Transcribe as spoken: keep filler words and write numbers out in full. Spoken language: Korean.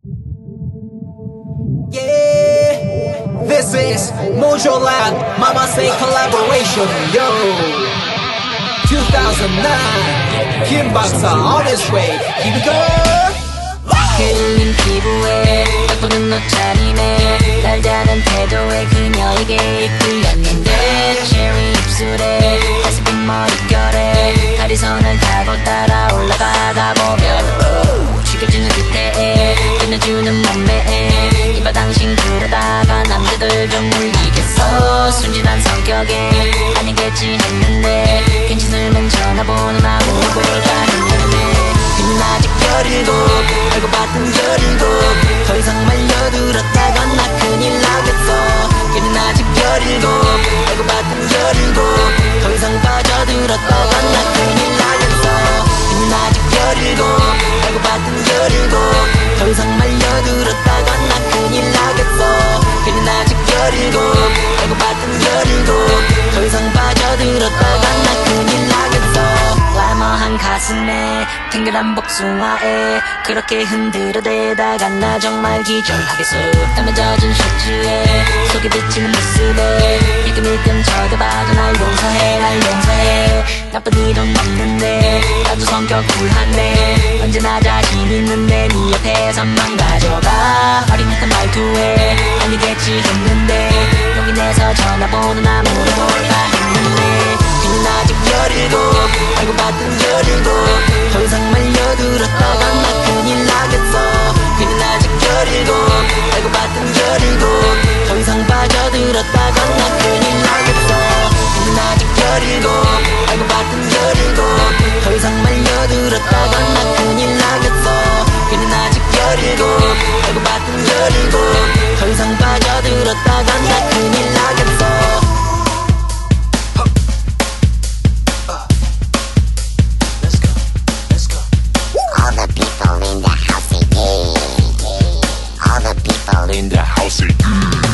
Yeah, this is Mojo Lab, Mama Say collaboration, yo. two thousand nine, Kim Baksa on his way, here we go. 흘린 피부에 예쁘는 옷차림에 달달한 태도에 그녀에게 이끌렸는데 체리 입술에 가슴빛 머릿결에 다리선을 타고 따라 올라가다 보면 죽여주는 듯해 끝내주는 몸매에 이봐 당신 그러다가 남자들 좀 물리겠어. 순진한 성격에 아니겠지 했는데 괜찮으면 전화번호나 물어볼까 했는데 그는 아직 열일곱 알고 봤던 열일곱 더 이상 말려들었다간 나 큰일 나겠어. 그는 아직 열일곱 알고 봤던 열일곱 더 이상 빠져들었다간 나 큰일 나겠어. 그는 아직 열일곱 알고 봤던 열일곱 더 이상 말려들었다간 나 큰일 나겠어. 그는 아직 열일곱 알고 봤던 열일곱 더 이상 빠져들었다간 나 큰일 나겠어. glamour한 가슴에 탱글한 복숭아에 그렇게 흔들어대다가 나 정말 기절하겠어. 땀에 젖은 셔츠에 속이 비치는 모습에 일끔일끔 쳐다봐도 날 용서해 날 용서해. 나쁜 일은 없는데 나도 성격 굴한데 언제나 자신 있는데 네 옆에서만 가져가. 어린 듯한 말투에 아니겠지 했는데 용기 내서 전화번호나 물어볼까 했는데 그는 아직 열일곱 알고 봤던 열일곱 더 이상 말려들었다간 나 큰일 나겠어. 그는 아직 열일곱 알고 봤던 열일곱 더 이상 빠져들었다간 나 큰일 나겠어. 그는 아직 열일곱 알고 봤던 열일곱 더 이상 말려들었다간 나 큰일 나겠어. 그는 아직 열일곱 알고 봤던 열일곱 더 이상 빠져들었다간 나 큰일 나겠어. In the house, yeah. All the people in the house, yeah.